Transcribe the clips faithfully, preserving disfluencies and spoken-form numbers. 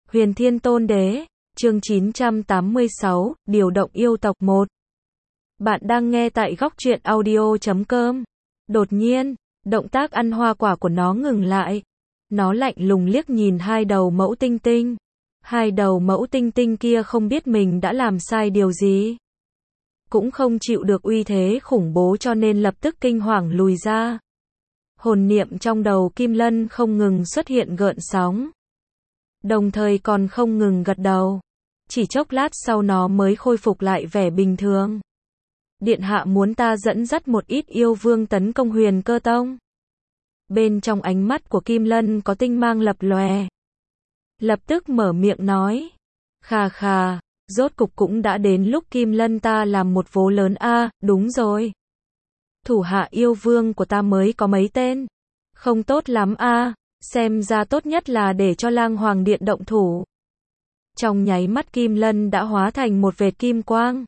Huyền Thiên Tôn Đế, chương chín trăm tám mươi sáu, điều động yêu tộc một. Bạn đang nghe tại góc truyện audio chấm com. Đột nhiên, động tác ăn hoa quả của nó ngừng lại. Nó lạnh lùng liếc nhìn hai đầu mẫu tinh tinh. Hai đầu mẫu tinh tinh kia không biết mình đã làm sai điều gì. Cũng không chịu được uy thế khủng bố cho nên lập tức kinh hoàng lùi ra. Hồn niệm trong đầu Kim Lân không ngừng xuất hiện gợn sóng. Đồng thời còn không ngừng gật đầu. Chỉ chốc lát sau nó mới khôi phục lại vẻ bình thường. Điện hạ muốn ta dẫn dắt một ít yêu vương tấn công Huyền Cơ Tông. Bên trong ánh mắt của Kim Lân có tinh mang lập lòe. Lập tức mở miệng nói. Khà khà, rốt cục cũng đã đến lúc Kim Lân ta làm một vố lớn a, à, đúng rồi. Thủ hạ yêu vương của ta mới có mấy tên. Không tốt lắm a, à, xem ra tốt nhất là để cho Lang Hoàng Điện động thủ. Trong nháy mắt Kim Lân đã hóa thành một vệt kim quang.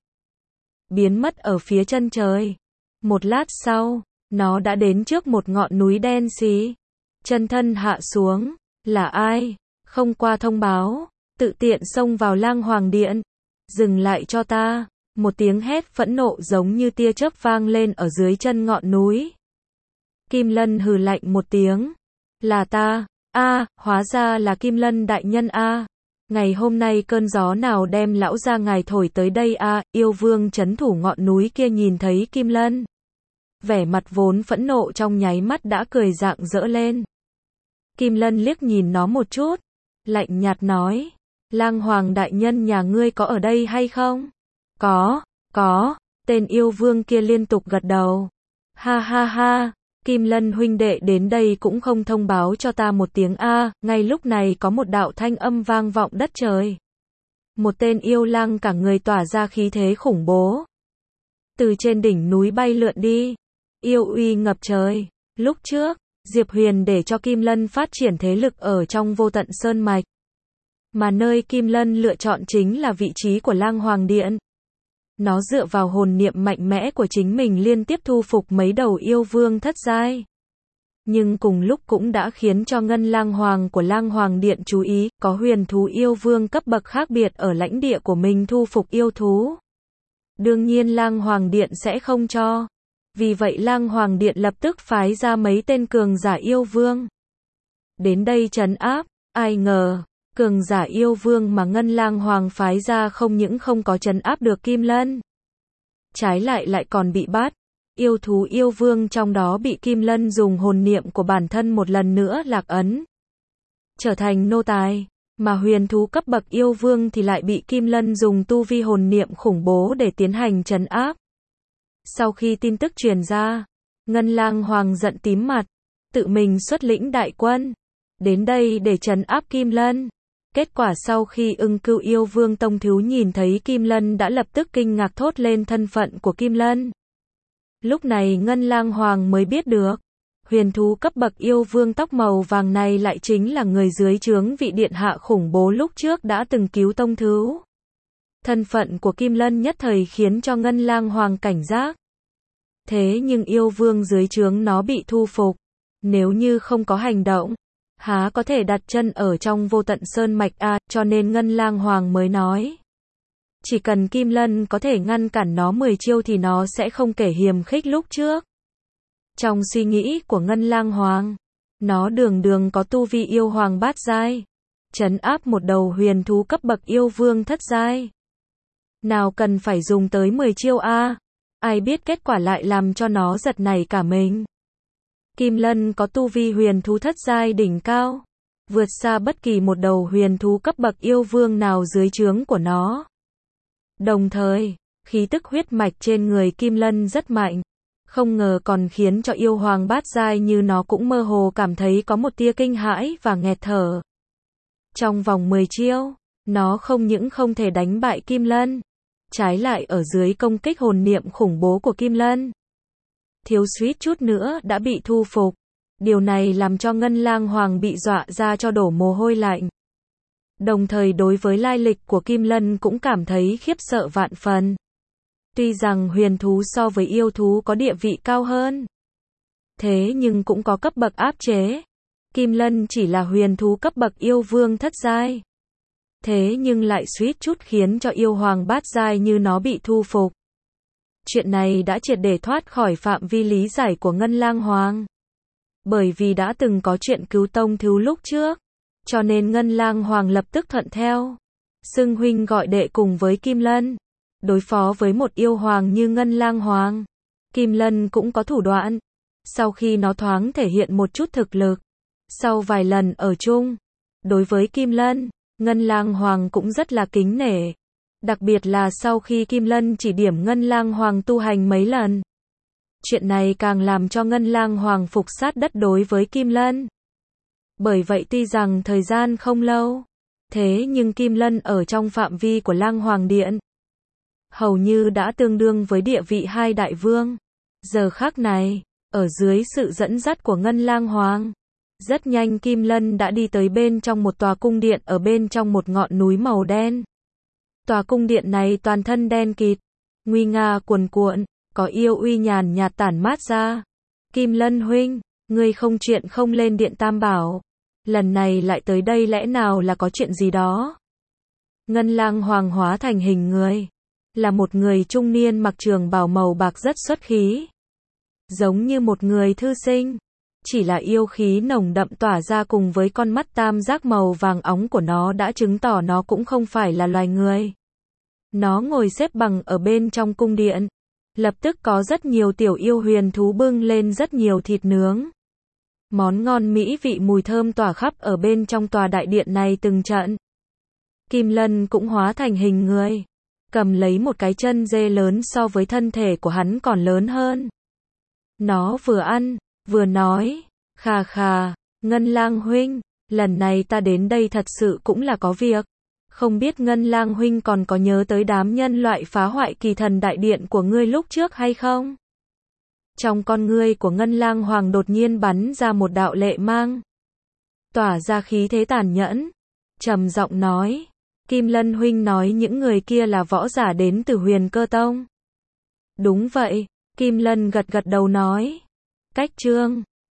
Biến mất ở phía chân trời. Một lát sau, nó đã đến trước một ngọn núi đen xí. Chân thân hạ xuống. Là ai? Không qua thông báo. Tự tiện xông vào Lang Hoàng Điện. Dừng lại cho ta. Một tiếng hét phẫn nộ giống như tia chớp vang lên ở dưới chân ngọn núi. Kim Lân hừ lạnh một tiếng. Là ta. A, à, hóa ra là Kim Lân đại nhân a. À. Ngày hôm nay cơn gió nào đem lão ra ngài thổi tới đây a, à, yêu vương trấn thủ ngọn núi kia nhìn thấy Kim Lân. Vẻ mặt vốn phẫn nộ trong nháy mắt đã cười rạng rỡ lên. Kim Lân liếc nhìn nó một chút. Lạnh nhạt nói. Lang Hoàng đại nhân nhà ngươi có ở đây hay không? Có, có, tên yêu vương kia liên tục gật đầu. Ha ha ha, Kim Lân huynh đệ đến đây cũng không thông báo cho ta một tiếng a, ngay lúc này có một đạo thanh âm vang vọng đất trời. Một tên yêu lang cả người tỏa ra khí thế khủng bố. Từ trên đỉnh núi bay lượn đi, yêu uy ngập trời. Lúc trước, Diệp Huyền để cho Kim Lân phát triển thế lực ở trong Vô Tận Sơn Mạch. Mà nơi Kim Lân lựa chọn chính là vị trí của Lang Hoàng Điện. Nó dựa vào hồn niệm mạnh mẽ của chính mình liên tiếp thu phục mấy đầu yêu vương thất giai. Nhưng cùng lúc cũng đã khiến cho Ngân Lang Hoàng của Lang Hoàng Điện chú ý, có huyền thú yêu vương cấp bậc khác biệt ở lãnh địa của mình thu phục yêu thú. Đương nhiên Lang Hoàng Điện sẽ không cho. Vì vậy Lang Hoàng Điện lập tức phái ra mấy tên cường giả yêu vương. Đến đây trấn áp, ai ngờ. Cường giả yêu vương mà Ngân Lang Hoàng phái ra không những không có trấn áp được Kim Lân. Trái lại lại còn bị bắt. Yêu thú yêu vương trong đó bị Kim Lân dùng hồn niệm của bản thân một lần nữa lạc ấn. Trở thành nô tài. Mà huyền thú cấp bậc yêu vương thì lại bị Kim Lân dùng tu vi hồn niệm khủng bố để tiến hành trấn áp. Sau khi tin tức truyền ra, Ngân Lang Hoàng giận tím mặt. Tự mình xuất lĩnh đại quân. Đến đây để trấn áp Kim Lân. Kết quả sau khi Ưng Cưu yêu vương tông thiếu nhìn thấy Kim Lân đã lập tức kinh ngạc thốt lên thân phận của Kim Lân. Lúc này Ngân Lang Hoàng mới biết được, huyền thú cấp bậc yêu vương tóc màu vàng này lại chính là người dưới trướng vị điện hạ khủng bố lúc trước đã từng cứu tông thiếu. Thân phận của Kim Lân nhất thời khiến cho Ngân Lang Hoàng cảnh giác. Thế nhưng yêu vương dưới trướng nó bị thu phục, nếu như không có hành động, há có thể đặt chân ở trong Vô Tận Sơn Mạch a, à, cho nên Ngân Lang Hoàng mới nói. Chỉ cần Kim Lân có thể ngăn cản nó mười chiêu thì nó sẽ không kể hiềm khích lúc trước. Trong suy nghĩ của Ngân Lang Hoàng, nó đường đường có tu vi yêu hoàng bát giai, trấn áp một đầu huyền thú cấp bậc yêu vương thất giai. Nào cần phải dùng tới mười chiêu a, à? Ai biết kết quả lại làm cho nó giật nảy cả mình. Kim Lân có tu vi huyền thú thất giai đỉnh cao, vượt xa bất kỳ một đầu huyền thú cấp bậc yêu vương nào dưới trướng của nó. Đồng thời, khí tức huyết mạch trên người Kim Lân rất mạnh, không ngờ còn khiến cho yêu hoàng bát giai như nó cũng mơ hồ cảm thấy có một tia kinh hãi và nghẹt thở. Trong vòng mười chiêu, nó không những không thể đánh bại Kim Lân, trái lại ở dưới công kích hồn niệm khủng bố của Kim Lân, thiếu suýt chút nữa đã bị thu phục. Điều này làm cho Ngân Lang Hoàng bị dọa ra cho đổ mồ hôi lạnh. Đồng thời đối với lai lịch của Kim Lân cũng cảm thấy khiếp sợ vạn phần. Tuy rằng huyền thú so với yêu thú có địa vị cao hơn, thế nhưng cũng có cấp bậc áp chế. Kim Lân chỉ là huyền thú cấp bậc yêu vương thất giai. thế nhưng lại suýt chút khiến cho yêu hoàng bát giai như nó bị thu phục. Chuyện này đã triệt để thoát khỏi phạm vi lý giải của Ngân Lang Hoàng. Bởi vì đã từng có chuyện cứu tông thiếu lúc trước, cho nên Ngân Lang Hoàng lập tức thuận theo. Xưng huynh gọi đệ cùng với Kim Lân. Đối phó với một yêu hoàng như Ngân Lang Hoàng, Kim Lân cũng có thủ đoạn. Sau khi nó thoáng thể hiện một chút thực lực, sau vài lần ở chung, đối với Kim Lân, Ngân Lang Hoàng cũng rất là kính nể. Đặc biệt là sau khi Kim Lân chỉ điểm Ngân Lang Hoàng tu hành mấy lần. Chuyện này càng làm cho Ngân Lang Hoàng phục sát đất đối với Kim Lân. Bởi vậy tuy rằng thời gian không lâu, thế nhưng Kim Lân ở trong phạm vi của Lang Hoàng Điện, hầu như đã tương đương với địa vị hai đại vương. Giờ khắc này, ở dưới sự dẫn dắt của Ngân Lang Hoàng, rất nhanh Kim Lân đã đi tới bên trong một tòa cung điện ở bên trong một ngọn núi màu đen. Tòa cung điện này toàn thân đen kịt, nguy nga cuồn cuộn, có yêu uy nhàn nhạt tản mát ra. Kim Lân huynh, ngươi không chuyện không lên điện Tam Bảo, lần này lại tới đây lẽ nào là có chuyện gì đó? Ngân Lang Hoàng hóa thành hình người, là một người trung niên mặc trường bào màu bạc rất xuất khí, giống như một người thư sinh, chỉ là yêu khí nồng đậm tỏa ra cùng với con mắt tam giác màu vàng óng của nó đã chứng tỏ nó cũng không phải là loài người. Nó ngồi xếp bằng ở bên trong cung điện, lập tức có rất nhiều tiểu yêu huyền thú bưng lên rất nhiều thịt nướng. Món ngon mỹ vị mùi thơm tỏa khắp ở bên trong tòa đại điện này từng trận. Kim Lân cũng hóa thành hình người, cầm lấy một cái chân dê lớn so với thân thể của hắn còn lớn hơn. Nó vừa ăn, vừa nói, khà khà, Ngân Lang huynh, lần này ta đến đây thật sự cũng là có việc. Không biết Ngân Lang huynh còn có nhớ tới đám nhân loại phá hoại kỳ thần đại điện của ngươi lúc trước hay không? Trong con ngươi của Ngân Lang Hoàng đột nhiên bắn ra một đạo lệ mang, tỏa ra khí thế tàn nhẫn, trầm giọng nói, Kim Lân huynh nói những người kia là võ giả đến từ Huyền Cơ Tông. Đúng vậy, Kim Lân gật gật đầu nói. Cách chương